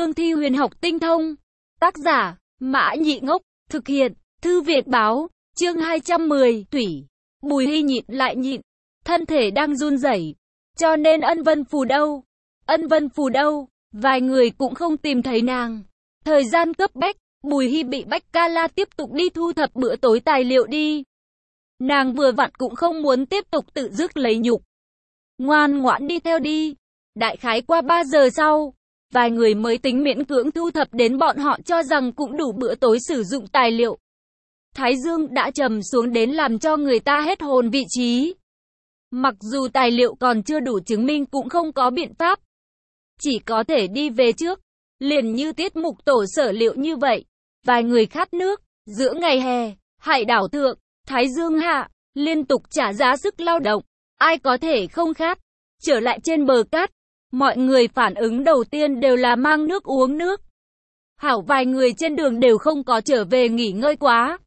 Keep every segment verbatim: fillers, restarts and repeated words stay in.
cương thi huyền học tinh thông. Tác giả, Mã Nhị Ngốc, thực hiện, Thư Việt Báo, chương hai trăm mười, Thủy. Bùi Hy nhịn lại nhịn, thân thể đang run rẩy. Cho nên Ân Vân Phù đâu? Ân Vân Phù đâu? Vài người cũng không tìm thấy nàng. Thời gian cấp bách, Bùi Hy bị Bách Ca La tiếp tục đi thu thập bữa tối tài liệu đi. Nàng vừa vặn cũng không muốn tiếp tục tự dứt lấy nhục. Ngoan ngoãn đi theo đi. Đại khái qua ba giờ sau, vài người mới tính miễn cưỡng thu thập đến bọn họ cho rằng cũng đủ bữa tối sử dụng tài liệu. Thái dương đã trầm xuống đến làm cho người ta hết hồn vị trí. Mặc dù tài liệu còn chưa đủ chứng minh cũng không có biện pháp. Chỉ có thể đi về trước. Liền như tiết mục tổ sở liệu như vậy. Vài người khát nước, giữa ngày hè, hải đảo thượng, thái dương hạ, liên tục trả giá sức lao động. Ai có thể không khát? Trở lại trên bờ cát, mọi người phản ứng đầu tiên đều là mang nước uống nước. Hảo vài người trên đường đều không có trở về nghỉ ngơi quá.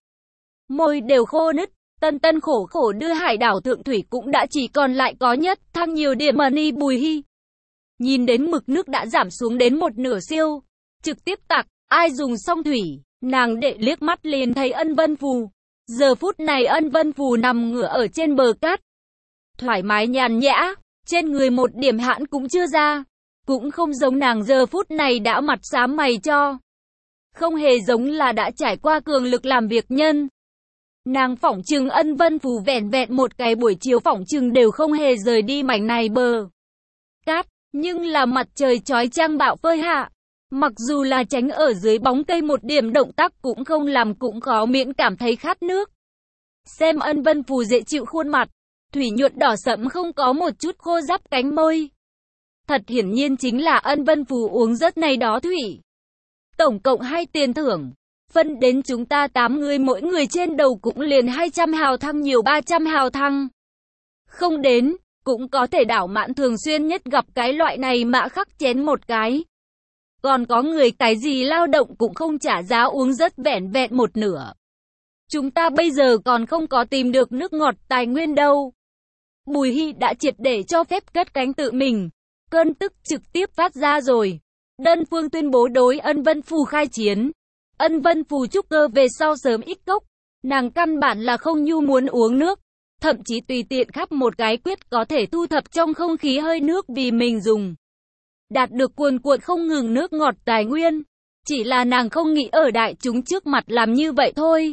Môi đều khô nứt, tân tân khổ khổ đưa hải đảo thượng thủy cũng đã chỉ còn lại có nhất thăng nhiều điểm money. Bùi Hy nhìn đến mực nước đã giảm xuống đến một nửa siêu, trực tiếp tặc, ai dùng xong thủy, nàng đệ liếc mắt liền thấy Ân Vân Phù. Giờ phút này Ân Vân Phù nằm ngửa ở trên bờ cát, thoải mái nhàn nhã, trên người một điểm hãn cũng chưa ra, cũng không giống nàng giờ phút này đã mặt xám mày cho. Không hề giống là đã trải qua cường lực làm việc nhân. Nàng phỏng chừng Ân Vân Phù vẹn vẹn một cái buổi chiều phỏng chừng đều không hề rời đi mảnh này bờ cát, nhưng là mặt trời chói chang bạo phơi hạ. Mặc dù là tránh ở dưới bóng cây một điểm động tác cũng không làm cũng khó miễn cảm thấy khát nước. Xem Ân Vân Phù dễ chịu khuôn mặt, thủy nhuận đỏ sẫm không có một chút khô ráp cánh môi. Thật hiển nhiên chính là Ân Vân Phù uống rất này đó thủy. Tổng cộng hai tiền thưởng, phân đến chúng ta tám người mỗi người trên đầu cũng liền hai trăm hào thăng nhiều ba trăm hào thăng. Không đến, cũng có thể đảo mạn thường xuyên nhất gặp cái loại này mạ khắc chén một cái. Còn có người cái gì lao động cũng không trả giá uống rất vẻn vẹn một nửa. Chúng ta bây giờ còn không có tìm được nước ngọt tài nguyên đâu. Bùi Hy đã triệt để cho phép cất cánh tự mình. Cơn tức trực tiếp phát ra rồi. Đơn phương tuyên bố đối Ân Vân Phù khai chiến. Ân Vân Phù trúc cơ về sau sớm ít cốc. Nàng căn bản là không nhu muốn uống nước. Thậm chí tùy tiện khắp một cái quyết có thể thu thập trong không khí hơi nước vì mình dùng. Đạt được cuồn cuộn không ngừng nước ngọt tài nguyên. Chỉ là nàng không nghĩ ở đại chúng trước mặt làm như vậy thôi.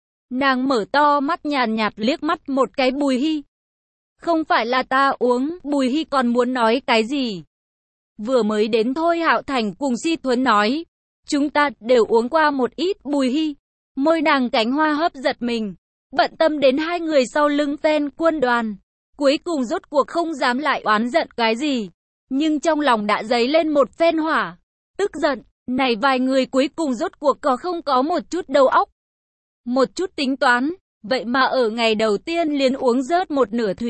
Nàng mở to mắt nhàn nhạt liếc mắt một cái Bùi Hy. Không phải là ta uống, Bùi Hy còn muốn nói cái gì. Vừa mới đến thôi Hạo Thành cùng Si Thuấn nói. Chúng ta đều uống qua một ít. Bùi Hy, môi nàng cánh hoa hấp giật mình. Bận tâm đến hai người sau lưng phen quân đoàn. Cuối cùng rốt cuộc không dám lại oán giận cái gì. Nhưng trong lòng đã dấy lên một phen hỏa. Tức giận, này vài người cuối cùng rốt cuộc có không có một chút đầu óc. Một chút tính toán, vậy mà ở ngày đầu tiên liền uống rớt một nửa thủy.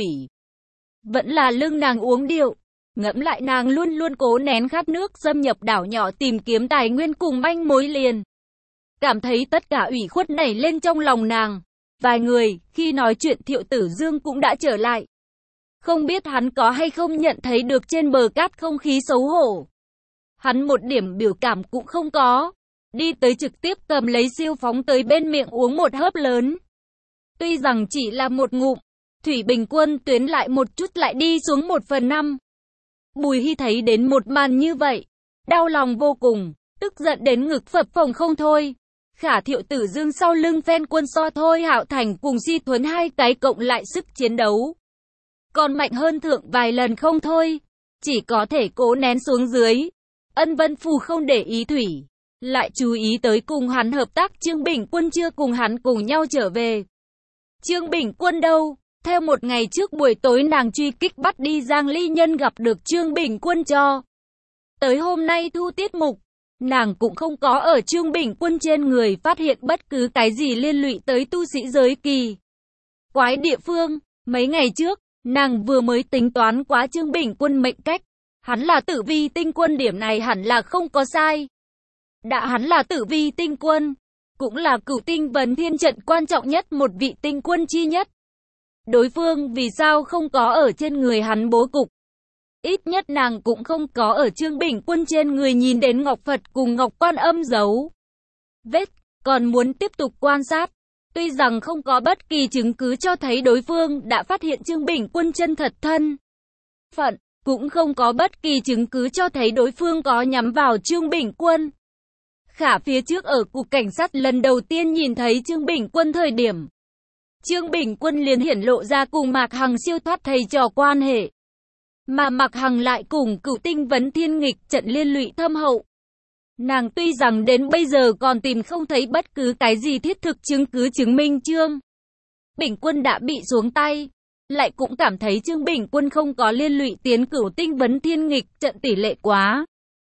Vẫn là lưng nàng uống điệu. Ngẫm lại nàng luôn luôn cố nén khát nước xâm nhập đảo nhỏ tìm kiếm tài nguyên cùng manh mối liền. Cảm thấy tất cả ủy khuất nảy lên trong lòng nàng. Vài người, khi nói chuyện Thiệu Tử Dương cũng đã trở lại. Không biết hắn có hay không nhận thấy được trên bờ cát không khí xấu hổ. Hắn một điểm biểu cảm cũng không có. Đi tới trực tiếp cầm lấy siêu phóng tới bên miệng uống một hớp lớn. Tuy rằng chỉ là một ngụm, thủy bình quân tuyến lại một chút lại đi xuống một phần năm. Bùi Hy thấy đến một màn như vậy, đau lòng vô cùng, tức giận đến ngực phập phồng không thôi. Khả Thiệu Tử Dương sau lưng phen quân so thôi Hạo Thành cùng Si Thuấn hai cái cộng lại sức chiến đấu còn mạnh hơn thượng vài lần không thôi, chỉ có thể cố nén xuống dưới. Ân Vân Phù không để ý thủy, lại chú ý tới cùng hắn hợp tác Trương Bình Quân chưa cùng hắn cùng nhau trở về. Trương Bình Quân đâu? Theo một ngày trước buổi tối nàng truy kích bắt đi Giang Ly Nhân gặp được Trương Bình Quân cho. Tới hôm nay thu tiết mục, nàng cũng không có ở Trương Bình Quân trên người phát hiện bất cứ cái gì liên lụy tới tu sĩ giới kỳ quái địa phương. Mấy ngày trước, nàng vừa mới tính toán quá Trương Bình Quân mệnh cách. Hắn là tử vi tinh quân, điểm này hẳn là không có sai. Đã hắn là tử vi tinh quân, cũng là cửu tinh vấn thiên trận quan trọng nhất một vị tinh quân chi nhất. Đối phương vì sao không có ở trên người hắn bố cục? Ít nhất nàng cũng không có ở Trương Bình Quân trên người nhìn đến ngọc Phật cùng ngọc quan âm dấu vết, còn muốn tiếp tục quan sát. Tuy rằng không có bất kỳ chứng cứ cho thấy đối phương đã phát hiện Trương Bình Quân chân thật thân phận, cũng không có bất kỳ chứng cứ cho thấy đối phương có nhắm vào Trương Bình Quân. Khả phía trước ở cục cảnh sát lần đầu tiên nhìn thấy Trương Bình Quân thời điểm, Trương Bình Quân liền hiển lộ ra cùng Mạc Hằng siêu thoát thầy trò quan hệ. Mà Mạc Hằng lại cùng Cửu Tinh Vấn Thiên nghịch trận liên lụy thâm hậu. Nàng tuy rằng đến bây giờ còn tìm không thấy bất cứ cái gì thiết thực chứng cứ chứng minh Trương Bình Quân đã bị xuống tay, lại cũng cảm thấy Trương Bình Quân không có liên lụy tiến Cửu Tinh Vấn Thiên nghịch trận tỷ lệ quá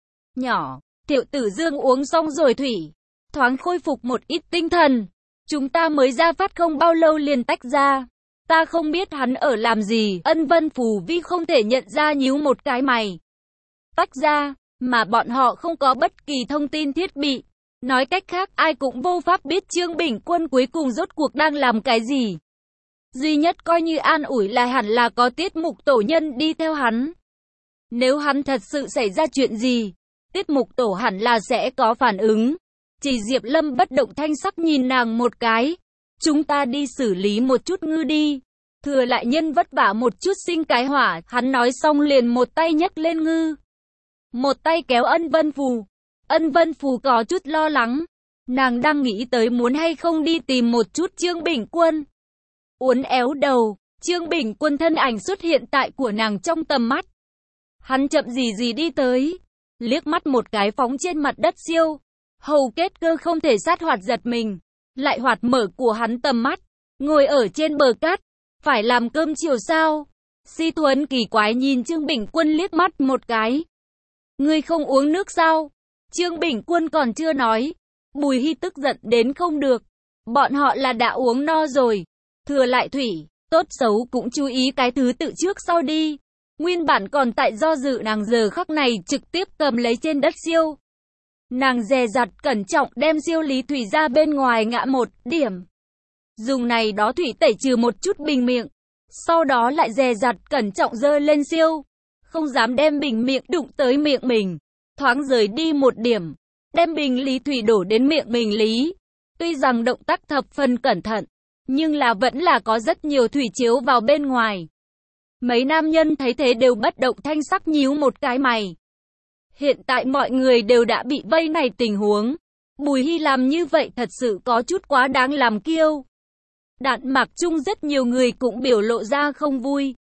nhỏ. Thiệu Tử Dương uống xong rồi thủy, thoáng khôi phục một ít tinh thần. Chúng ta mới ra phát không bao lâu liền tách ra. Ta không biết hắn ở làm gì. Ân Vân Phù Vi không thể nhận ra, nhíu một cái mày. Tách ra, mà bọn họ không có bất kỳ thông tin thiết bị. Nói cách khác, ai cũng vô pháp biết Trương Bình Quân cuối cùng rốt cuộc đang làm cái gì. Duy nhất coi như an ủi là hẳn là có tiết mục tổ nhân đi theo hắn. Nếu hắn thật sự xảy ra chuyện gì, tiết mục tổ hẳn là sẽ có phản ứng. Chỉ Diệp Lâm bất động thanh sắc nhìn nàng một cái. Chúng ta đi xử lý một chút ngư đi. Thừa lại nhân vất vả một chút sinh cái hỏa. Hắn nói xong liền một tay nhấc lên ngư, một tay kéo Ân Vân Phù. Ân Vân Phù có chút lo lắng. Nàng đang nghĩ tới muốn hay không đi tìm một chút Trương Bình Quân. Uốn éo đầu, Trương Bình Quân thân ảnh xuất hiện tại của nàng trong tầm mắt. Hắn chậm gì gì đi tới, liếc mắt một cái phóng trên mặt đất siêu hầu kết cơ không thể sát hoạt giật mình, lại hoạt mở của hắn tầm mắt, ngồi ở trên bờ cát, phải làm cơm chiều sao? Si Thuấn kỳ quái nhìn Trương Bình Quân liếc mắt một cái. Ngươi không uống nước sao? Trương Bình Quân còn chưa nói, Bùi Hy tức giận đến không được. Bọn họ là đã uống no rồi, thừa lại thủy, tốt xấu cũng chú ý cái thứ tự trước sau đi. Nguyên bản còn tại do dự, nàng giờ khắc này trực tiếp cầm lấy trên đất siêu. Nàng dè dặt cẩn trọng đem siêu lý thủy ra bên ngoài ngã một điểm. Dùng này đó thủy tẩy trừ một chút bình miệng. Sau đó lại dè dặt cẩn trọng dơ lên siêu. Không dám đem bình miệng đụng tới miệng mình. Thoáng rời đi một điểm. Đem bình lý thủy đổ đến miệng mình lý. Tuy rằng động tác thập phần cẩn thận, nhưng là vẫn là có rất nhiều thủy chiếu vào bên ngoài. Mấy nam nhân thấy thế đều bất động thanh sắc nhíu một cái mày. Hiện tại mọi người đều đã bị vây này tình huống. Bùi Hy làm như vậy thật sự có chút quá đáng làm kiêu. Đạn Mạc chung rất nhiều người cũng biểu lộ ra không vui.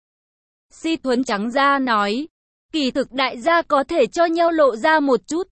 Si Thuấn trắng ra nói, kỳ thực đại gia có thể cho nhau lộ ra một chút.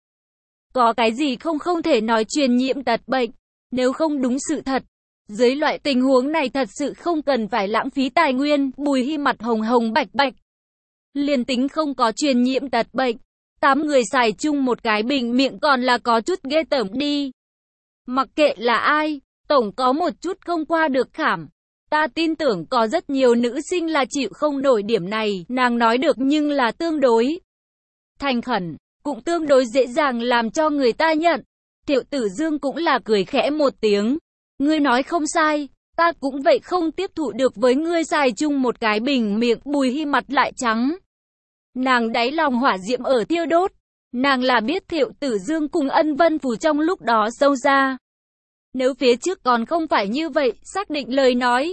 Có cái gì không không thể nói truyền nhiễm tật bệnh, nếu không đúng sự thật. Dưới loại tình huống này thật sự không cần phải lãng phí tài nguyên. Bùi Hy mặt hồng hồng bạch bạch. Liền tính không có truyền nhiễm tật bệnh, tám người xài chung một cái bình miệng còn là có chút ghê tởm đi. Mặc kệ là ai, tổng có một chút không qua được khảm. Ta tin tưởng có rất nhiều nữ sinh là chịu không nổi điểm này. Nàng nói được nhưng là tương đối thành khẩn, cũng tương đối dễ dàng làm cho người ta nhận. Thiệu Tử Dương cũng là cười khẽ một tiếng. Ngươi nói không sai, ta cũng vậy không tiếp thụ được với ngươi xài chung một cái bình miệng. Bùi Hy mặt lại trắng. Nàng đáy lòng hỏa diệm ở thiêu đốt. Nàng là biết Thiệu Tử Dương cùng Ân Vân Phù trong lúc đó sâu ra. Nếu phía trước còn không phải như vậy, xác định lời nói.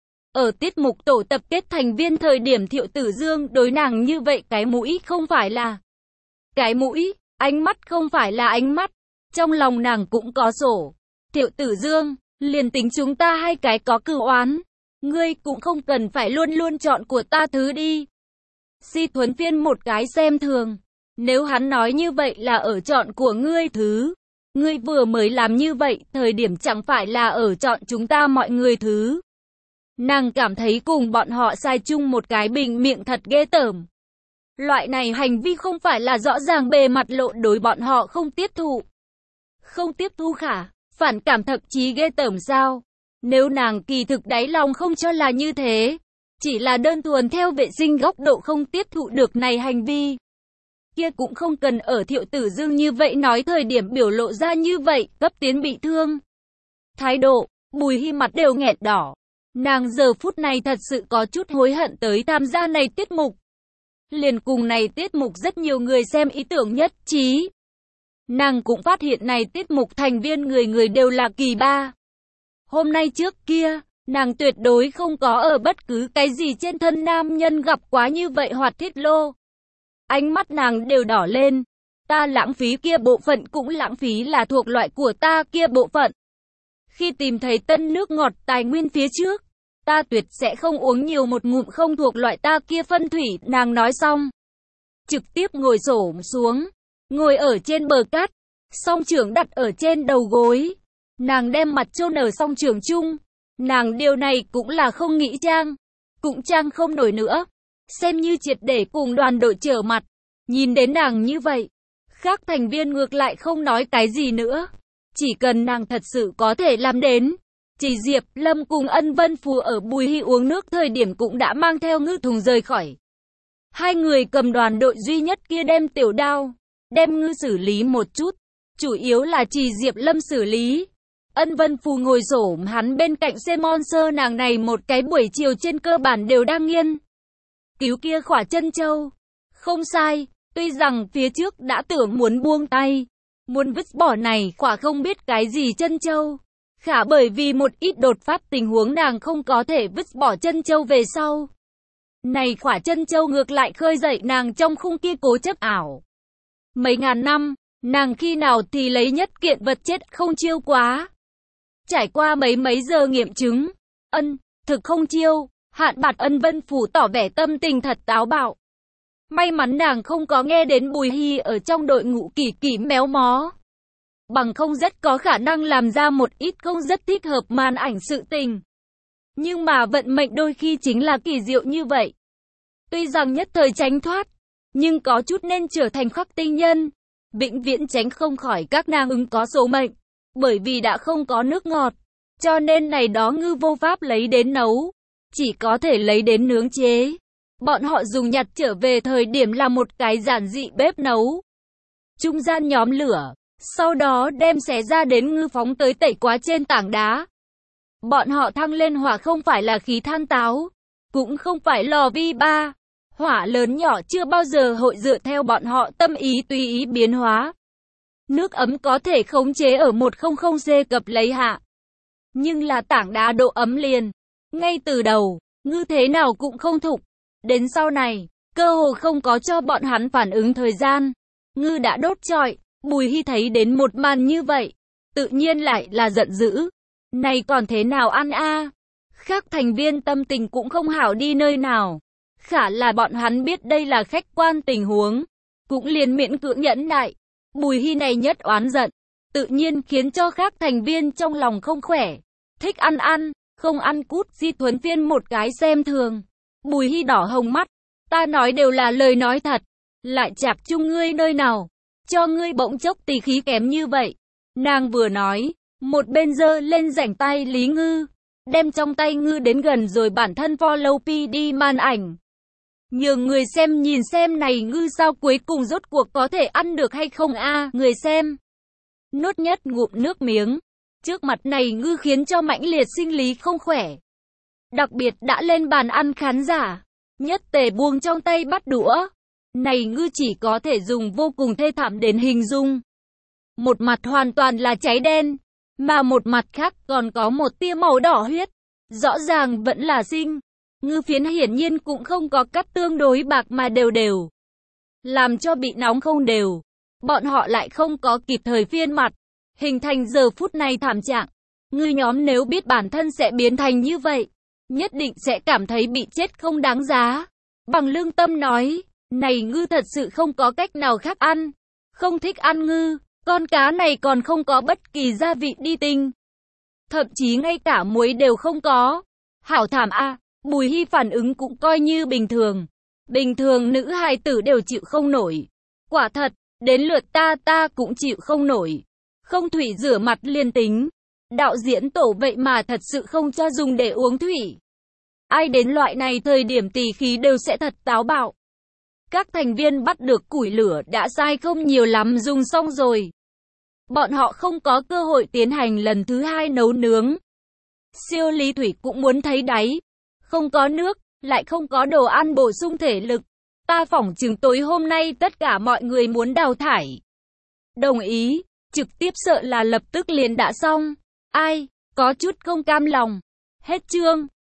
Ở tiết mục tổ tập kết thành viên thời điểm Thiệu Tử Dương đối nàng như vậy, cái mũi không phải là cái mũi, ánh mắt không phải là ánh mắt. Trong lòng nàng cũng có sổ. Thiệu Tử Dương, liền tính chúng ta hai cái có cửu oán, ngươi cũng không cần phải luôn luôn chọn của ta thứ đi. Si Thuấn phiên một cái xem thường. Nếu hắn nói như vậy là ở chọn của ngươi thứ, ngươi vừa mới làm như vậy, thời điểm chẳng phải là ở chọn chúng ta mọi người thứ. Nàng cảm thấy cùng bọn họ sai chung một cái bình miệng thật ghê tởm. Loại này hành vi không phải là rõ ràng bề mặt lộ đối bọn họ không tiếp thụ. Không tiếp thu khả, phản cảm thậm chí ghê tởm sao? Nếu nàng kỳ thực đáy lòng không cho là như thế, chỉ là đơn thuần theo vệ sinh góc độ không tiếp thụ được này hành vi, kia cũng không cần ở Thiệu Tử Dương như vậy nói thời điểm biểu lộ ra như vậy, cấp tiến bị thương. Thái độ, Bùi Hy mặt đều nghẹt đỏ. Nàng giờ phút này thật sự có chút hối hận tới tham gia này tiết mục. liền cùng này tiết mục rất nhiều người xem ý tưởng nhất trí. Nàng cũng phát hiện này tiết mục thành viên người người đều là kỳ ba. Hôm nay trước kia, nàng tuyệt đối không có ở bất cứ cái gì trên thân nam nhân gặp quá như vậy hoạt thiết lô. Ánh mắt nàng đều đỏ lên. Ta lãng phí kia bộ phận cũng lãng phí là thuộc loại của ta kia bộ phận. Khi tìm thấy tân nước ngọt tài nguyên phía trước, ta tuyệt sẽ không uống nhiều một ngụm không thuộc loại ta kia phân thủy. Nàng nói xong, trực tiếp ngồi xổm xuống, ngồi ở trên bờ cát, song trưởng đặt ở trên đầu gối. Nàng đem mặt chôn ở song trưởng chung. Nàng điều này cũng là không nghĩ trang, cũng trang không nổi nữa, xem như triệt để cùng đoàn đội trở mặt. Nhìn đến nàng như vậy, khác thành viên ngược lại không nói cái gì nữa. Chỉ cần nàng thật sự có thể làm đến. Chỉ Diệp Lâm cùng Ân Vân Phù ở Bùi Hy uống nước thời điểm cũng đã mang theo ngư thùng rời khỏi. Hai người cầm đoàn đội duy nhất kia đem tiểu đao, đem ngư xử lý một chút. Chủ yếu là chỉ Diệp Lâm xử lý. Ân Vân Phù ngồi xổm hắn bên cạnh Semon Sơ, nàng này một cái buổi chiều trên cơ bản đều đang nghiên cứu kia khỏa chân châu. Không sai, tuy rằng phía trước đã tưởng muốn buông tay, muốn vứt bỏ này khỏa không biết cái gì chân châu. Khả bởi vì một ít đột phát tình huống nàng không có thể vứt bỏ chân châu về sau. Này khỏa chân châu ngược lại khơi dậy nàng trong khung kia cố chấp ảo. Mấy ngàn năm, nàng khi nào thì lấy nhất kiện vật chết không chiêu quá. Trải qua mấy mấy giờ nghiệm chứng, ân, thực không chiêu, Hạn Bạt Ân Vân Phủ tỏ vẻ tâm tình thật táo bạo. May mắn nàng không có nghe đến Bùi Hy ở trong đội ngũ kỳ kỳ méo mó. Bằng không rất có khả năng làm ra một ít không rất thích hợp màn ảnh sự tình. Nhưng mà vận mệnh đôi khi chính là kỳ diệu như vậy. Tuy rằng nhất thời tránh thoát, nhưng có chút nên trở thành khắc tinh nhân. Vĩnh viễn tránh không khỏi các nàng ứng có số mệnh. Bởi vì đã không có nước ngọt, cho nên này đó ngư vô pháp lấy đến nấu, chỉ có thể lấy đến nướng chế. Bọn họ dùng nhặt trở về thời điểm là một cái giản dị bếp nấu. Trung gian nhóm lửa, sau đó đem xé ra đến ngư phóng tới tẩy quá trên tảng đá. Bọn họ thăng lên hỏa không phải là khí than táo, cũng không phải lò vi ba. Hỏa lớn nhỏ chưa bao giờ hội dựa theo bọn họ tâm ý tùy ý biến hóa. Nước ấm có thể khống chế ở một trăm C cập lấy hạ. Nhưng là tảng đá độ ấm liền. Ngay từ đầu, ngư thế nào cũng không thục. Đến sau này, cơ hồ không có cho bọn hắn phản ứng thời gian. Ngư đã đốt trọi. Bùi Hy thấy đến một màn như vậy, tự nhiên lại là giận dữ. Này còn thế nào ăn a? Khác thành viên tâm tình cũng không hảo đi nơi nào. Khả là bọn hắn biết đây là khách quan tình huống, cũng liền miễn cưỡng nhẫn nại. Bùi Hy này nhất oán giận, tự nhiên khiến cho khác thành viên trong lòng không khỏe. Thích ăn ăn, không ăn cút. Di Thuấn Phiên một cái xem thường. Bùi Hy đỏ hồng mắt, ta nói đều là lời nói thật, lại chạp chung ngươi nơi nào, cho ngươi bỗng chốc tỳ khí kém như vậy. Nàng vừa nói, một bên giơ lên rảnh tay Lý Ngư, đem trong tay ngư đến gần rồi bản thân follow pê đê màn ảnh. Nhường người xem nhìn xem này ngư sao cuối cùng rốt cuộc có thể ăn được hay không a à, người xem. Nốt nhất ngụm nước miếng. Trước mặt này ngư khiến cho mãnh liệt sinh lý không khỏe. Đặc biệt đã lên bàn ăn khán giả. Nhất tề buông trong tay bắt đũa. Này ngư chỉ có thể dùng vô cùng thê thảm đến hình dung. Một mặt hoàn toàn là cháy đen. Mà một mặt khác còn có một tia màu đỏ huyết. Rõ ràng vẫn là sinh. Ngư phiến hiển nhiên cũng không có cắt tương đối bạc mà đều đều. Làm cho bị nóng không đều. Bọn họ lại không có kịp thời phiên mặt. Hình thành giờ phút này thảm trạng. Ngư nhóm nếu biết bản thân sẽ biến thành như vậy, nhất định sẽ cảm thấy bị chết không đáng giá. Bằng lương tâm nói, này ngư thật sự không có cách nào khác ăn. Không thích ăn ngư, con cá này còn không có bất kỳ gia vị đi tinh. Thậm chí ngay cả muối đều không có. Hảo thảm a. À, Bùi Hy phản ứng cũng coi như bình thường. Bình thường nữ hài tử đều chịu không nổi. Quả thật, đến lượt ta ta cũng chịu không nổi. Không thủy rửa mặt liền tính. Đạo diễn tổ vậy mà thật sự không cho dùng để uống thủy. Ai đến loại này thời điểm tỳ khí đều sẽ thật táo bạo. Các thành viên bắt được củi lửa đã sai không nhiều lắm dùng xong rồi. Bọn họ không có cơ hội tiến hành lần thứ hai nấu nướng. Siêu Lý Thủy cũng muốn thấy đáy. Không có nước, lại không có đồ ăn bổ sung thể lực. Ta phỏng chừng tối hôm nay tất cả mọi người muốn đào thải. Đồng ý, trực tiếp sợ là lập tức liền đã xong. Ai, có chút không cam lòng. Hết chương.